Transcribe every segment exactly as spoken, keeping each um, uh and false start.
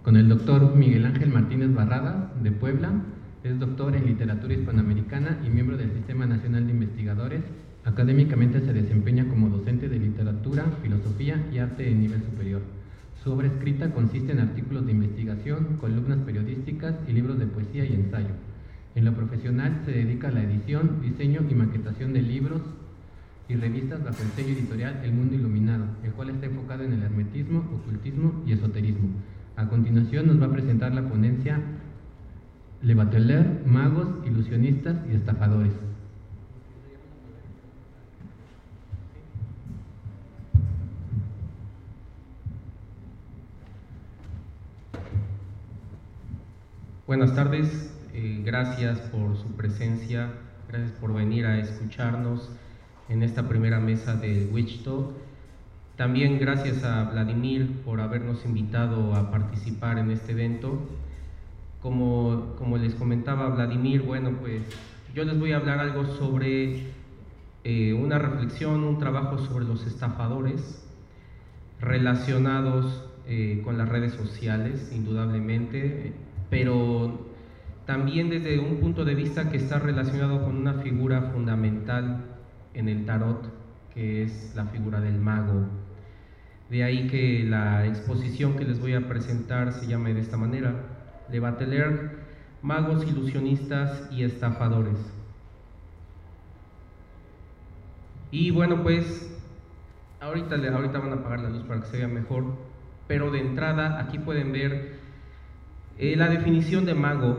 con el doctor Miguel Ángel Martínez Barrada, de Puebla. Es doctor en literatura hispanoamericana y miembro del Sistema Nacional de Investigadores. Académicamente se desempeña como docente de literatura, filosofía y arte de nivel superior. Su obra escrita consiste en artículos de investigación, columnas periodísticas y libros de poesía y ensayo. En lo profesional se dedica a la edición, diseño y maquetación de libros y revistas bajo el sello editorial El Mundo Iluminado, el cual está enfocado en el hermetismo, ocultismo y esoterismo. A continuación nos va a presentar la ponencia Le Bateleur, magos, ilusionistas y estafadores. Buenas tardes, eh, gracias por su presencia, gracias por venir a escucharnos en esta primera mesa del Witch Talk. También gracias a Vladimir por habernos invitado a participar en este evento. Como, como les comentaba Vladimir, bueno, pues yo les voy a hablar algo sobre eh, una reflexión, un trabajo sobre los estafadores relacionados eh, con las redes sociales, indudablemente, pero también desde un punto de vista que está relacionado con una figura fundamental en el tarot, que es la figura del mago. De ahí que la exposición que les voy a presentar se llame de esta manera: Le Bateleur, magos, ilusionistas y estafadores. Y bueno, pues ahorita, ahorita van a apagar la luz para que se vea mejor, pero de entrada aquí pueden ver eh, la definición de mago,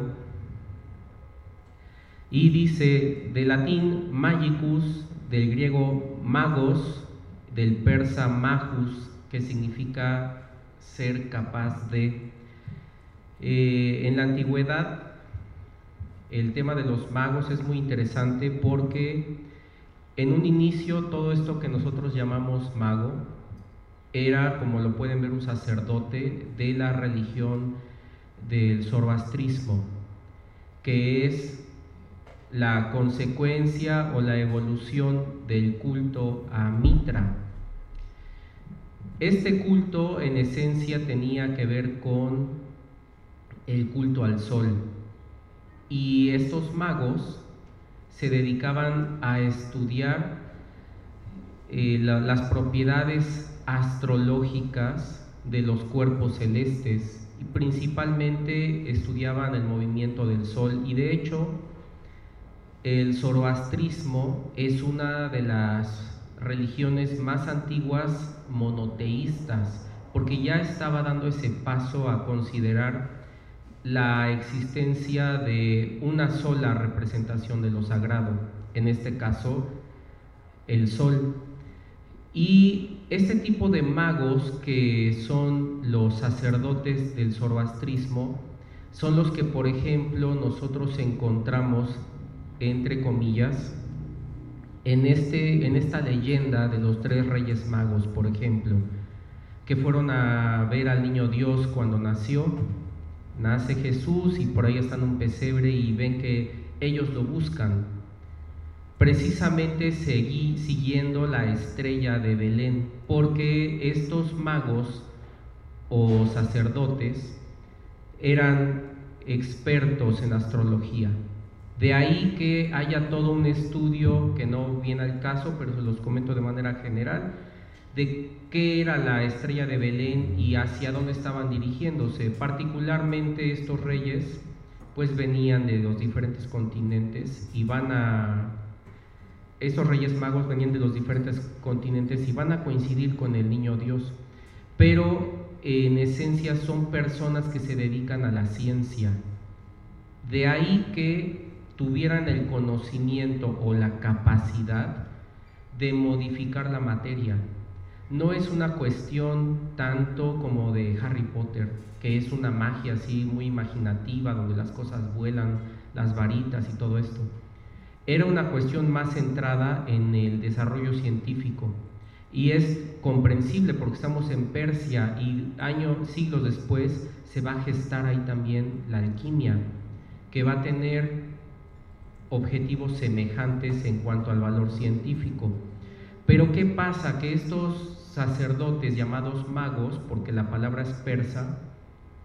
y dice: de latín magicus, del griego magos, del persa magus, que significa ser capaz de. Eh, en la antigüedad el tema de los magos es muy interesante porque en un inicio todo esto que nosotros llamamos mago era, como lo pueden ver, un sacerdote de la religión del zoroastrismo, que es la consecuencia o la evolución del culto a Mitra. Este culto en esencia tenía que ver con el culto al sol, y estos magos se dedicaban a estudiar eh, la, las propiedades astrológicas de los cuerpos celestes, y principalmente estudiaban el movimiento del sol. Y de hecho el zoroastrismo es una de las religiones más antiguas monoteístas, porque ya estaba dando ese paso a considerar la existencia de una sola representación de lo sagrado, en este caso el sol. Y este tipo de magos, que son los sacerdotes del zoroastrismo, son los que, por ejemplo, nosotros encontramos, entre comillas, en, este, en esta leyenda de los tres reyes magos, por ejemplo, que fueron a ver al niño Dios cuando nació. Nace Jesús y por ahí está en un pesebre y ven que ellos lo buscan, precisamente seguí, siguiendo la estrella de Belén, porque estos magos o sacerdotes eran expertos en astrología. De ahí que haya todo un estudio que no viene al caso, pero se los comento de manera general, de qué era la estrella de Belén y hacia dónde estaban dirigiéndose. Particularmente estos reyes pues venían de los diferentes continentes y van a... Estos reyes magos venían de los diferentes continentes y van a coincidir con el niño Dios, pero en esencia son personas que se dedican a la ciencia. De ahí que tuvieran el conocimiento o la capacidad de modificar la materia. No es una cuestión tanto como de Harry Potter, que es una magia así muy imaginativa, donde las cosas vuelan, las varitas y todo esto. Era una cuestión más centrada en el desarrollo científico, y es comprensible porque estamos en Persia y años, siglos después se va a gestar ahí también la alquimia, que va a tener objetivos semejantes en cuanto al valor científico. Pero ¿qué pasa? Que estos sacerdotes llamados magos, porque la palabra es persa,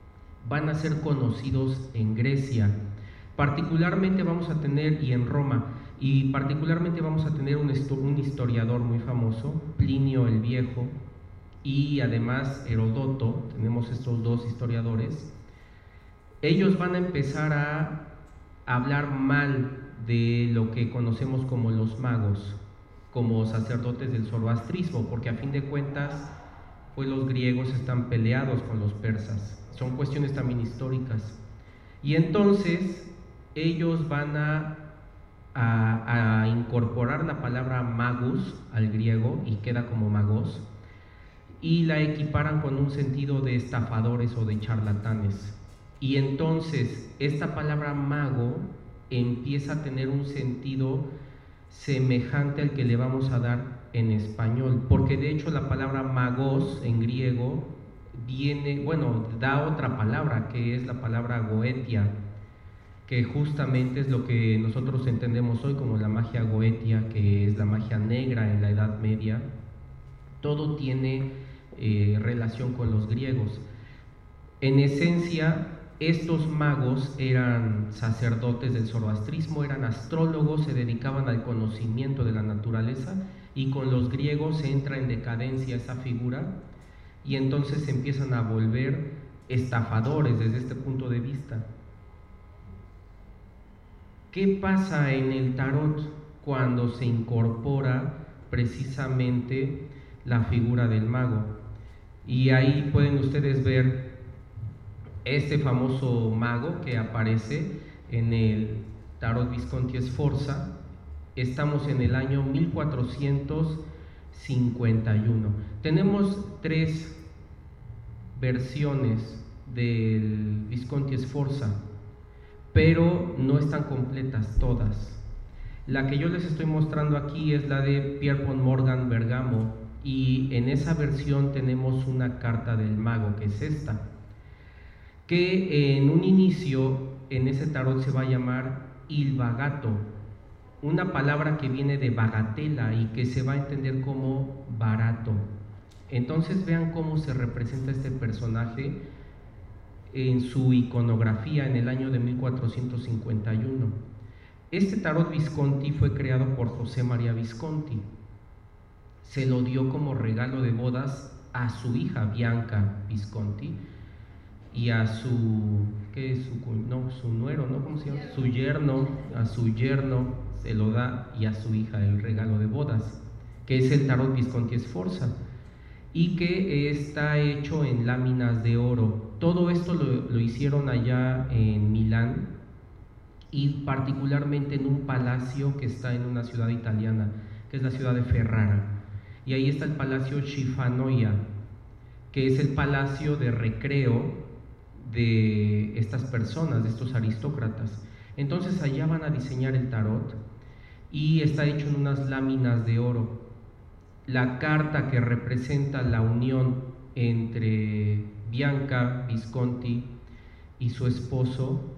van a ser conocidos en Grecia. Particularmente vamos a tener, y en Roma, y particularmente vamos a tener un, un historiador muy famoso, Plinio el Viejo, y además Heródoto. Tenemos estos dos historiadores. Ellos van a empezar a hablar mal de lo que conocemos como los magos, como sacerdotes del zoroastrismo, porque a fin de cuentas, pues los griegos están peleados con los persas. Son cuestiones también históricas. Y entonces ellos van a, a, a incorporar la palabra magus al griego y queda como magos, y la equiparan con un sentido de estafadores o de charlatanes. Y entonces esta palabra mago empieza a tener un sentido semejante al que le vamos a dar en español, porque de hecho la palabra magos en griego viene, bueno, da otra palabra, que es la palabra goetia, que justamente es lo que nosotros entendemos hoy como la magia goetia, que es la magia negra en la Edad Media. Todo tiene eh, relación con los griegos. En esencia, estos magos eran sacerdotes del zoroastrismo, eran astrólogos, se dedicaban al conocimiento de la naturaleza, y con los griegos entra en decadencia esa figura, y entonces se empiezan a volver estafadores desde este punto de vista. ¿Qué pasa en el tarot cuando se incorpora precisamente la figura del mago? Y ahí pueden ustedes ver este famoso mago que aparece en el Tarot Visconti Sforza. Estamos en el año mil cuatrocientos cincuenta y uno. Tenemos tres versiones del Visconti Sforza, pero no están completas todas. La que yo les estoy mostrando aquí es la de Pierre von Morgan Bergamo, y en esa versión tenemos una carta del mago, que es esta, que en un inicio en ese tarot se va a llamar il vagato, una palabra que viene de bagatela y que se va a entender como barato. Entonces vean cómo se representa este personaje en su iconografía en el año de mil cuatrocientos cincuenta y uno. Este tarot Visconti fue creado por José María Visconti. Se lo dio como regalo de bodas a su hija Bianca Visconti y a su, ¿qué es? Su, no, su nuero, ¿no? ¿Cómo se llama? Su yerno, a su yerno se lo da, y a su hija el regalo de bodas, que es el tarot Visconti Sforza, y que está hecho en láminas de oro. Todo esto lo, lo hicieron allá en Milán, y particularmente en un palacio que está en una ciudad italiana, que es la ciudad de Ferrara, y ahí está el Palacio Schifanoia, que es el palacio de recreo de estas personas, de estos aristócratas. Entonces allá van a diseñar el tarot, y está hecho en unas láminas de oro. La carta que representa la unión entre Bianca Visconti y su esposo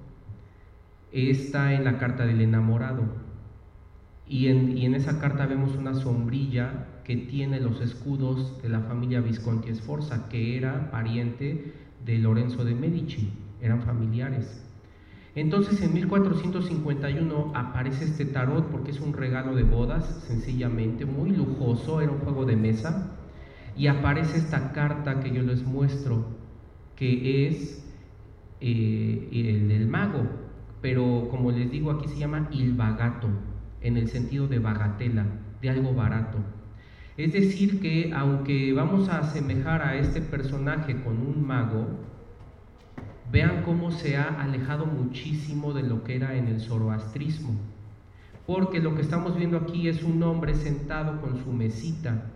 está en la carta del enamorado, y en, y en esa carta vemos una sombrilla que tiene los escudos de la familia Visconti Sforza, que era pariente de Lorenzo de Medici, eran familiares. Entonces en mil cuatrocientos cincuenta y uno aparece este tarot porque es un regalo de bodas, sencillamente, muy lujoso, era un juego de mesa, y aparece esta carta que yo les muestro, que es eh, el del mago, pero como les digo, aquí se llama il vagato, en el sentido de bagatela, de algo barato. Es decir que aunque vamos a asemejar a este personaje con un mago, vean cómo se ha alejado muchísimo de lo que era en el zoroastrismo, porque lo que estamos viendo aquí es un hombre sentado con su mesita,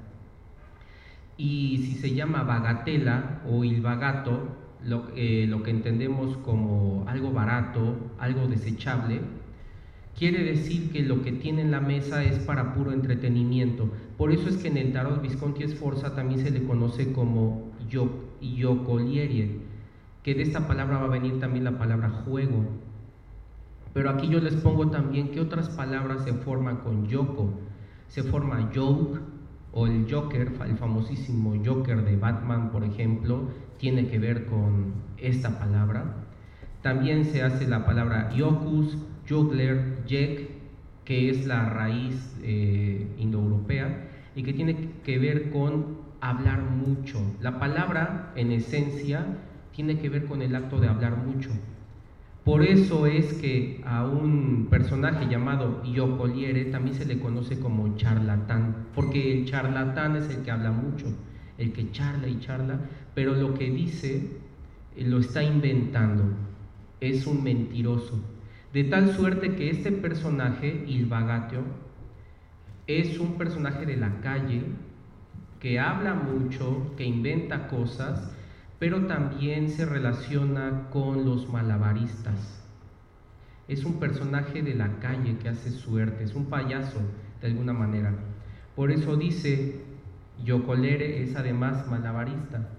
y si se llama bagatela o il vagato, lo, eh, lo que entendemos como algo barato, algo desechable, quiere decir que lo que tiene en la mesa es para puro entretenimiento. Por eso es que en el tarot Visconti Sforza también se le conoce como giocoliere, que de esta palabra va a venir también la palabra juego. Pero aquí yo les pongo también que otras palabras se forman con yoko. Se forma joke o el Joker, el famosísimo Joker de Batman, por ejemplo, tiene que ver con esta palabra. También se hace la palabra Iocus, Juggler, Yek, que es la raíz eh, indoeuropea y que tiene que ver con hablar mucho. La palabra, en esencia, tiene que ver con el acto de hablar mucho. Por eso es que a un personaje llamado Yocoliere también se le conoce como charlatán, porque el charlatán es el que habla mucho, el que charla y charla, pero lo que dice eh, lo está inventando, es un mentiroso. De tal suerte que este personaje, Il Bagatio, es un personaje de la calle que habla mucho, que inventa cosas, pero también se relaciona con los malabaristas. Es un personaje de la calle que hace suerte, es un payaso de alguna manera. Por eso dice, Yocolere es además malabarista.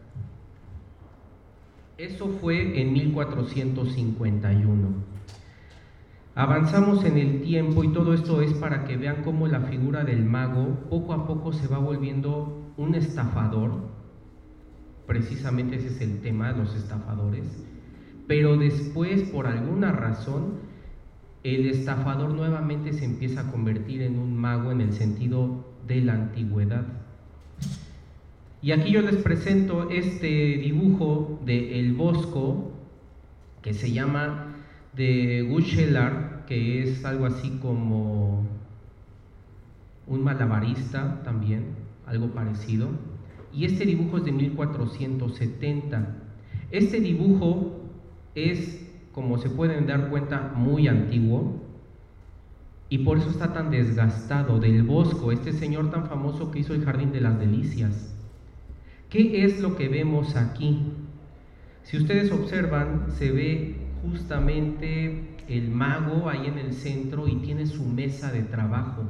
Eso fue en mil cuatrocientos cincuenta y uno. Avanzamos en el tiempo y todo esto es para que vean cómo la figura del mago poco a poco se va volviendo un estafador. Precisamente ese es el tema, los estafadores. Pero después, por alguna razón, el estafador nuevamente se empieza a convertir en un mago en el sentido de la antigüedad. Y aquí yo les presento este dibujo de El Bosco, que se llama de Guchelar, que es algo así como un malabarista también, algo parecido. Y este dibujo es de mil cuatrocientos setenta. Este dibujo es, como se pueden dar cuenta, muy antiguo y por eso está tan desgastado. Del Bosco, este señor tan famoso que hizo el Jardín de las Delicias. ¿Qué es lo que vemos aquí? Si ustedes observan, se ve justamente el mago ahí en el centro y tiene su mesa de trabajo,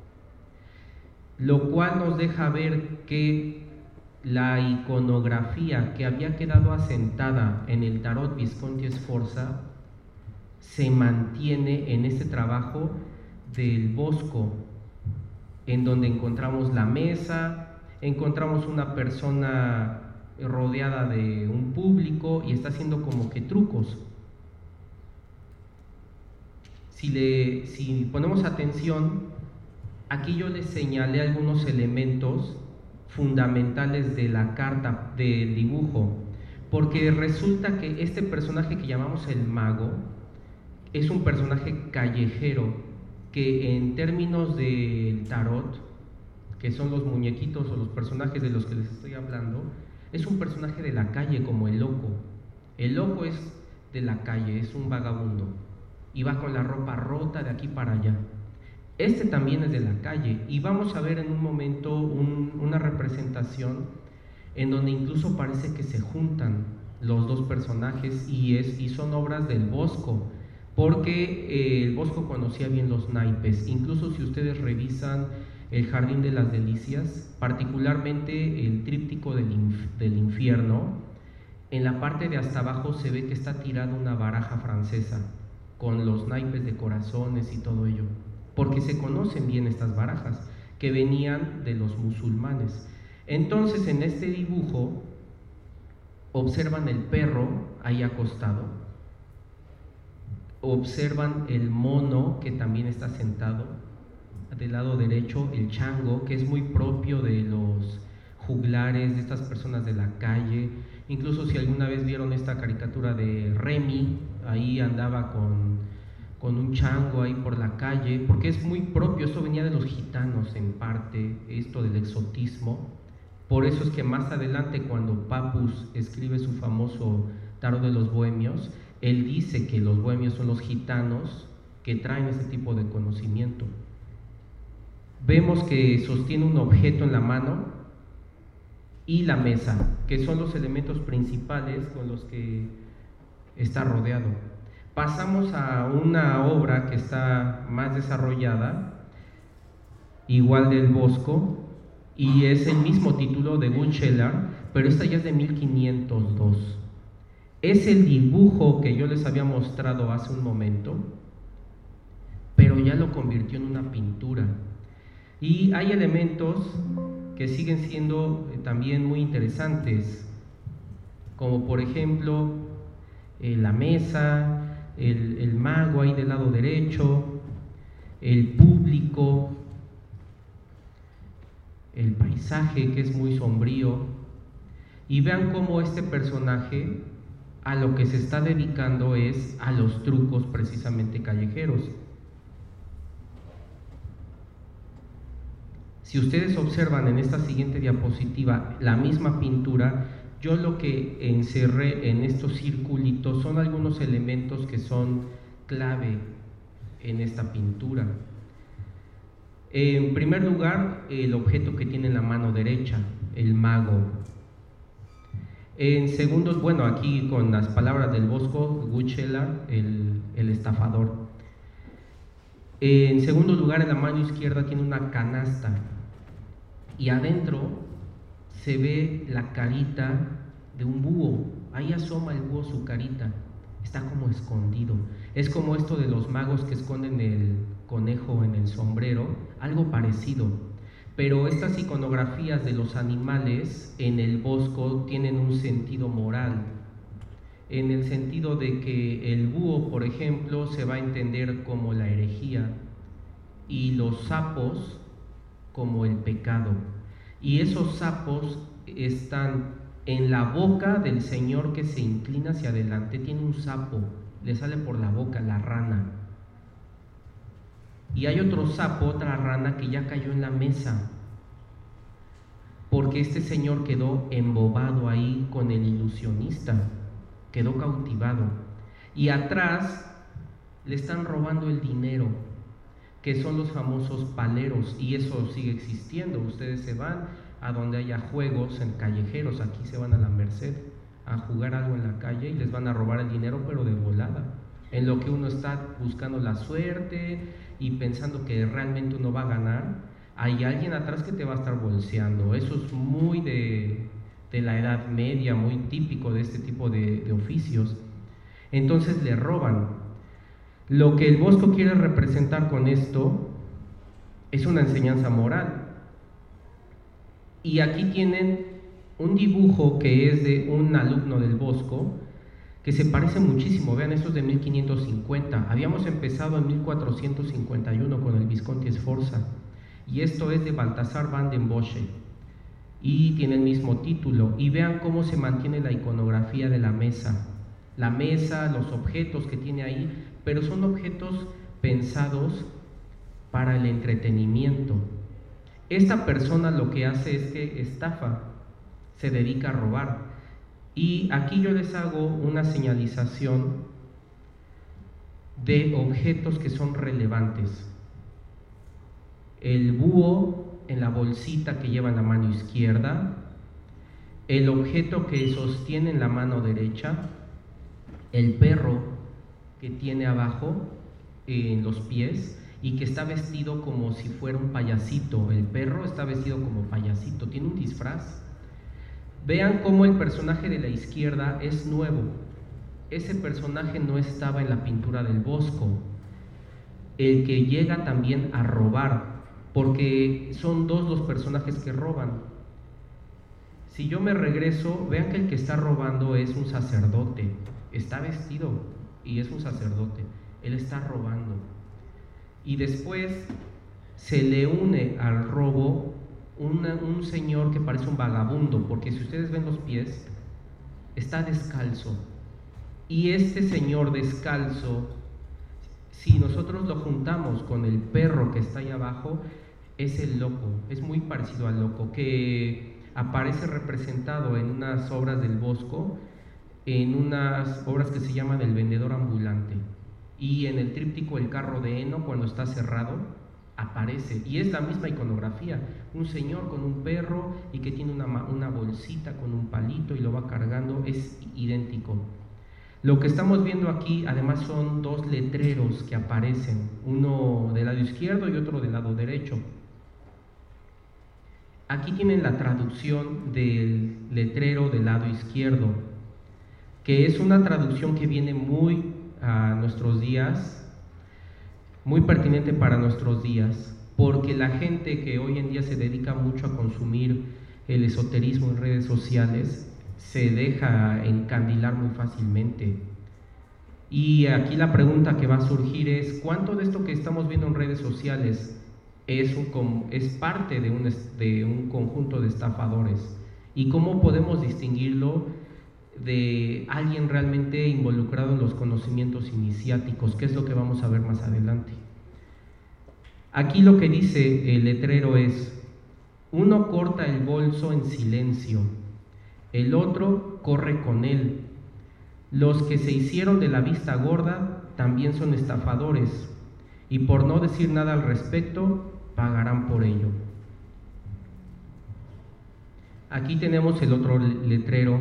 lo cual nos deja ver que la iconografía que había quedado asentada en el Tarot Visconti Sforza se mantiene en este trabajo del Bosco, en donde encontramos la mesa, encontramos una persona rodeada de un público y está haciendo como que trucos. Si, le, si ponemos atención, aquí yo les señalé algunos elementos fundamentales de la carta, del dibujo, porque resulta que este personaje que llamamos el mago es un personaje callejero que en términos del tarot, que son los muñequitos o los personajes de los que les estoy hablando, es un personaje de la calle como el loco. El loco es de la calle, es un vagabundo y va con la ropa rota de aquí para allá. Este también es de la calle y vamos a ver en un momento un, una representación en donde incluso parece que se juntan los dos personajes y, es, y son obras del Bosco, porque eh, el Bosco conocía bien los naipes. Incluso si ustedes revisan el Jardín de las Delicias, particularmente el tríptico del, inf, del infierno, en la parte de hasta abajo se ve que está tirada una baraja francesa con los naipes de corazones y todo ello, porque se conocen bien estas barajas que venían de los musulmanes. Entonces en este dibujo observan el perro ahí acostado, observan el mono que también está sentado del lado derecho, el chango, que es muy propio de los juglares, de estas personas de la calle. Incluso si alguna vez vieron esta caricatura de Remy, ahí andaba con con un chango ahí por la calle, porque es muy propio, esto venía de los gitanos en parte, esto del exotismo. Por eso es que más adelante, cuando Papus escribe su famoso Tarot de los Bohemios, él dice que los bohemios son los gitanos que traen ese tipo de conocimiento. Vemos que sostiene un objeto en la mano y la mesa, que son los elementos principales con los que está rodeado. Pasamos a una obra que está más desarrollada, igual del Bosco, y es el mismo título de Guchelar, pero esta ya es de mil quinientos dos. Es el dibujo que yo les había mostrado hace un momento, pero ya lo convirtió en una pintura. Y hay elementos que siguen siendo eh, también muy interesantes, como por ejemplo eh, la mesa, el, el mago ahí del lado derecho, el público, el paisaje que es muy sombrío, y vean cómo este personaje a lo que se está dedicando es a los trucos precisamente callejeros. Si ustedes observan en esta siguiente diapositiva la misma pintura, yo lo que encerré en estos circulitos son algunos elementos que son clave en esta pintura. En primer lugar, el objeto que tiene en la mano derecha, el mago. En segundo, bueno, aquí con las palabras del Bosco, Gutscherler, el, el estafador. En segundo lugar, en la mano izquierda tiene una canasta y adentro se ve la carita de un búho. Ahí asoma el búho su carita, está como escondido. Es como esto de los magos que esconden el conejo en el sombrero, algo parecido. Pero estas iconografías de los animales en el Bosco tienen un sentido moral, en el sentido de que el búho, por ejemplo, se va a entender como la herejía y los sapos como el pecado. Y esos sapos están en la boca del señor que se inclina hacia adelante, tiene un sapo, le sale por la boca la rana. Y hay otro sapo, otra rana que ya cayó en la mesa, porque este señor quedó embobado ahí con el ilusionista, quedó cautivado. Y atrás le están robando el dinero, que son los famosos paleros, y eso sigue existiendo. Ustedes se van a donde haya juegos en callejeros, aquí se van a la Merced a jugar algo en la calle y les van a robar el dinero, pero de volada, en lo que uno está buscando la suerte y pensando que realmente uno va a ganar, hay alguien atrás que te va a estar bolseando. Eso es muy de, de la Edad Media, muy típico de este tipo de, de oficios. Entonces le roban. Lo que el Bosco quiere representar con esto es una enseñanza moral. Y aquí tienen un dibujo que es de un alumno del Bosco, que se parece muchísimo. Vean, esto es de mil quinientos cincuenta. Habíamos empezado en mil cuatrocientos cincuenta y uno con el Visconti Sforza, y esto es de Baltasar van den Bossche, y tiene el mismo título. Y vean cómo se mantiene la iconografía de la mesa. La mesa, los objetos que tiene ahí, pero son objetos pensados para el entretenimiento. Esta persona lo que hace es que estafa, se dedica a robar. Y aquí yo les hago una señalización de objetos que son relevantes. El búho en la bolsita que lleva en la mano izquierda, el objeto que sostiene en la mano derecha, el perro que tiene abajo en los pies y que está vestido como si fuera un payasito. El perro está vestido como payasito, tiene un disfraz. Vean cómo el personaje de la izquierda es nuevo. Ese personaje no estaba en la pintura del Bosco. El que llega también a robar, porque son dos los personajes que roban. Si yo me regreso, vean que el que está robando es un sacerdote. Está vestido y es un sacerdote. Él está robando. Y después se le une al robo una, un señor que parece un vagabundo, porque si ustedes ven los pies, está descalzo. Y este señor descalzo, si nosotros lo juntamos con el perro que está ahí abajo, es el loco, es muy parecido al loco, que aparece representado en unas obras del Bosco, en unas obras que se llaman El vendedor ambulante, y en el tríptico El carro de heno, cuando está cerrado, aparece, y es la misma iconografía, un señor con un perro y que tiene una, una bolsita con un palito y lo va cargando, es idéntico. Lo que estamos viendo aquí además son dos letreros que aparecen, uno del lado izquierdo y otro del lado derecho. Aquí tienen la traducción del letrero del lado izquierdo, que es una traducción que viene muy a nuestros días, muy pertinente para nuestros días. porque la gente que hoy en día se dedica mucho a consumir el esoterismo en redes sociales se deja encandilar muy fácilmente. Y aquí la pregunta que va a surgir es: ¿cuánto de esto que estamos viendo en redes sociales es, un, es parte de un, de un conjunto de estafadores? ¿Y cómo podemos distinguirlo de alguien realmente involucrado en los conocimientos iniciáticos? Que es lo que vamos a ver más adelante. Aquí lo que dice el letrero es: uno corta el bolso en silencio, el otro corre con él. Los que se hicieron de la vista gorda también son estafadores, y por no decir nada al respecto, pagarán por ello. Aquí tenemos el otro letrero.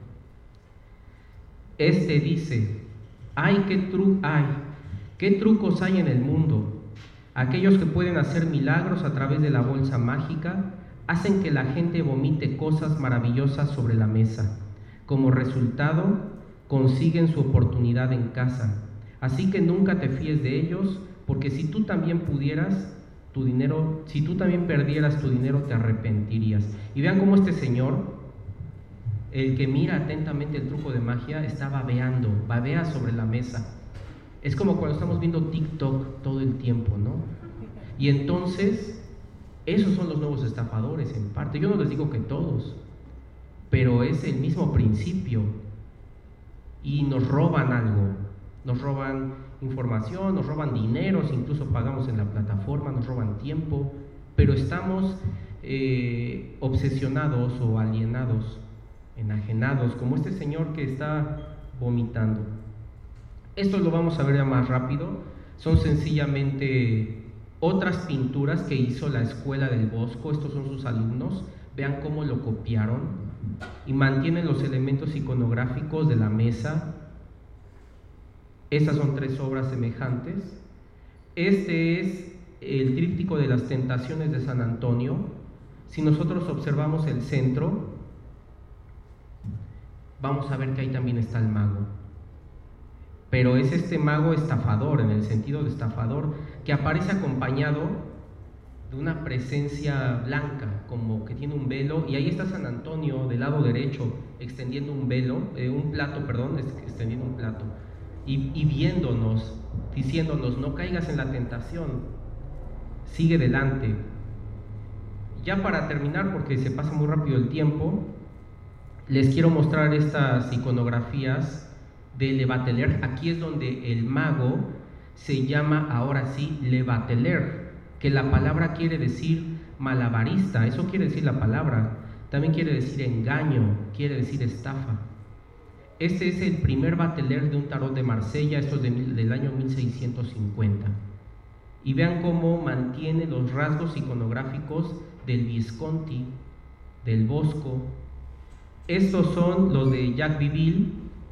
Este dice: ay, qué, tru ay, qué trucos hay en el mundo. Aquellos que pueden hacer milagros a través de la bolsa mágica hacen que la gente vomite cosas maravillosas sobre la mesa. Como resultado, consiguen su oportunidad en casa. Así que nunca te fíes de ellos, porque si tú también pudieras, tu dinero, si tú también perdieras tu dinero, te arrepentirías. Y vean cómo este señor, el que mira atentamente el truco de magia, está babeando, babea sobre la mesa. Es como cuando estamos viendo TikTok todo el tiempo, ¿no? Y entonces, esos son los nuevos estafadores en parte. Yo no les digo que todos, pero es el mismo principio. Y nos roban algo, nos roban información, nos roban dinero, si incluso pagamos en la plataforma, nos roban tiempo, pero estamos eh, obsesionados o alienados, enajenados, como este señor que está vomitando. Esto lo vamos a ver ya más rápido. Son sencillamente otras pinturas que hizo la Escuela del Bosco. Estos son sus alumnos. Vean cómo lo copiaron y mantienen los elementos iconográficos de la mesa. Estas son tres obras semejantes. Este es el tríptico de las tentaciones de San Antonio. Si nosotros observamos el centro, vamos a ver que ahí también está el mago. Pero es este mago estafador, en el sentido de estafador, que aparece acompañado de una presencia blanca, como que tiene un velo, y ahí está San Antonio del lado derecho, extendiendo un velo, eh, un plato, perdón, extendiendo un plato, y, y viéndonos, diciéndonos: no caigas en la tentación, sigue delante. Ya para terminar, porque se pasa muy rápido el tiempo, les quiero mostrar estas iconografías de Le Bateleur. Aquí es donde el mago se llama ahora sí Le Bateleur, que la palabra quiere decir malabarista, eso quiere decir la palabra. También quiere decir engaño, quiere decir estafa. Este es el primer Bateleur de un tarot de Marsella, esto es de, del año mil seiscientos cincuenta. Y vean cómo mantiene los rasgos iconográficos del Visconti, del Bosco. Estos son los de Jacques Viville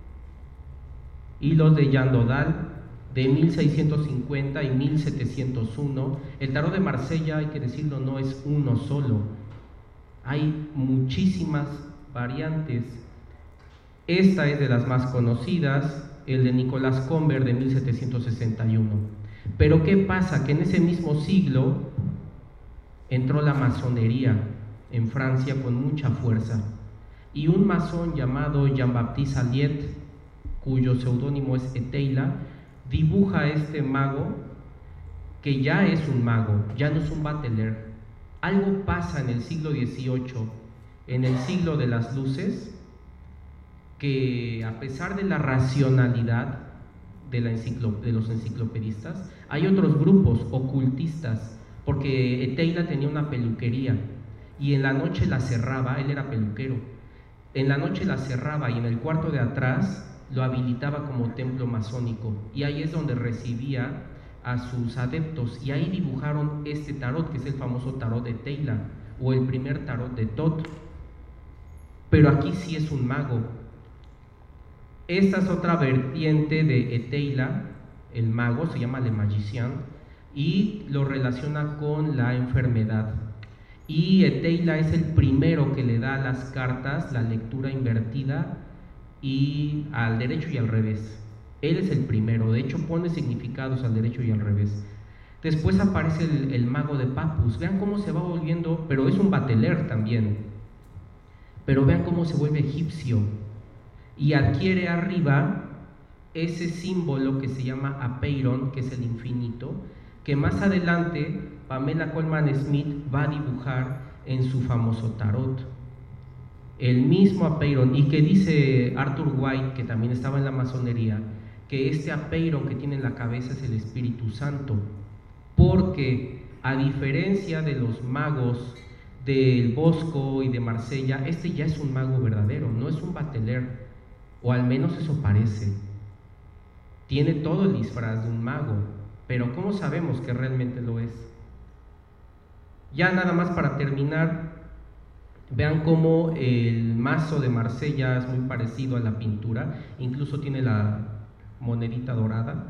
y los de Jean Dodal, de mil seiscientos cincuenta y mil setecientos uno. El tarot de Marsella, hay que decirlo, no es uno solo, hay muchísimas variantes. Esta es de las más conocidas, el de Nicolas Conver de mil setecientos sesenta y uno. Pero ¿qué pasa? Que en ese mismo siglo entró la masonería en Francia con mucha fuerza, y un masón llamado Jean-Baptiste Alliet, cuyo seudónimo es Eteila, dibuja a este mago que ya es un mago, ya no es un Bateleur. Algo pasa en el siglo dieciocho, en el siglo de las luces, que a pesar de la racionalidad de, la enciclo, de los enciclopedistas, hay otros grupos ocultistas, porque Eteila tenía una peluquería y en la noche la cerraba, él era peluquero, en la noche la cerraba y en el cuarto de atrás lo habilitaba como templo masónico, y ahí es donde recibía a sus adeptos, y ahí dibujaron este tarot, que es el famoso tarot de Eteila, o el primer tarot de Thoth. Pero aquí sí es un mago. Esta es otra vertiente de Eteila, el mago, se llama Le Magicien, y lo relaciona con la enfermedad. Y Eteila es el primero que le da a las cartas la lectura invertida y al derecho y al revés. Él es el primero, de hecho pone significados al derecho y al revés. Después aparece el, el mago de Papus. Vean cómo se va volviendo, pero es un bateler también. Pero vean cómo se vuelve egipcio y adquiere arriba ese símbolo que se llama Apeiron, que es el infinito, que más adelante Pamela Colman Smith va a dibujar en su famoso tarot. El mismo Apeiron, y que dice Arthur White, que también estaba en la masonería, que este Apeiron que tiene en la cabeza es el Espíritu Santo, porque a diferencia de los magos del Bosco y de Marsella, este ya es un mago verdadero, no es un bateler, o al menos eso parece. Tiene todo el disfraz de un mago, pero ¿cómo sabemos que realmente lo es? Ya nada más para terminar, vean cómo el mazo de Marsella es muy parecido a la pintura, incluso tiene la monedita dorada.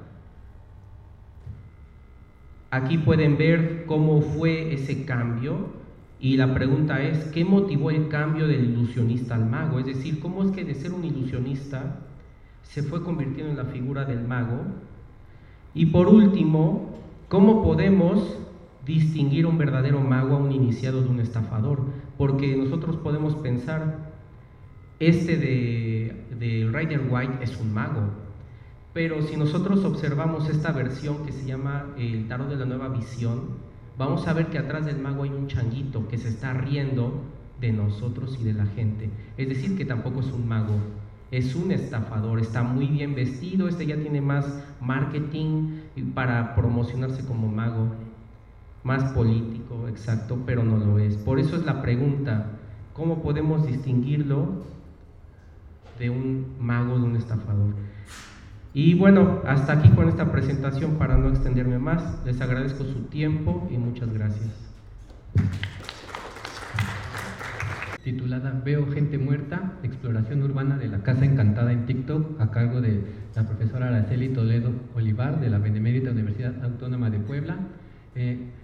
Aquí pueden ver cómo fue ese cambio, y la pregunta es, ¿qué motivó el cambio del ilusionista al mago? Es decir, ¿cómo es que de ser un ilusionista se fue convirtiendo en la figura del mago? Y por último, ¿cómo podemos distinguir un verdadero mago a un iniciado de un estafador? Porque nosotros podemos pensar, este de, de Rider White es un mago, pero si nosotros observamos esta versión que se llama el tarot de la nueva visión, vamos a ver que atrás del mago hay un changuito que se está riendo de nosotros y de la gente. Es decir, que tampoco es un mago, es un estafador, está muy bien vestido, este ya tiene más marketing para promocionarse como mago, más político, exacto, pero no lo es. Por eso es la pregunta, ¿cómo podemos distinguirlo de un mago, de un estafador? Y bueno, hasta aquí con esta presentación para no extenderme más. Les agradezco su tiempo y muchas gracias. Titulada Veo gente muerta, exploración urbana de la Casa Encantada en TikTok, a cargo de la profesora Araceli Toledo Olivar de la Benemérita Universidad Autónoma de Puebla. Eh,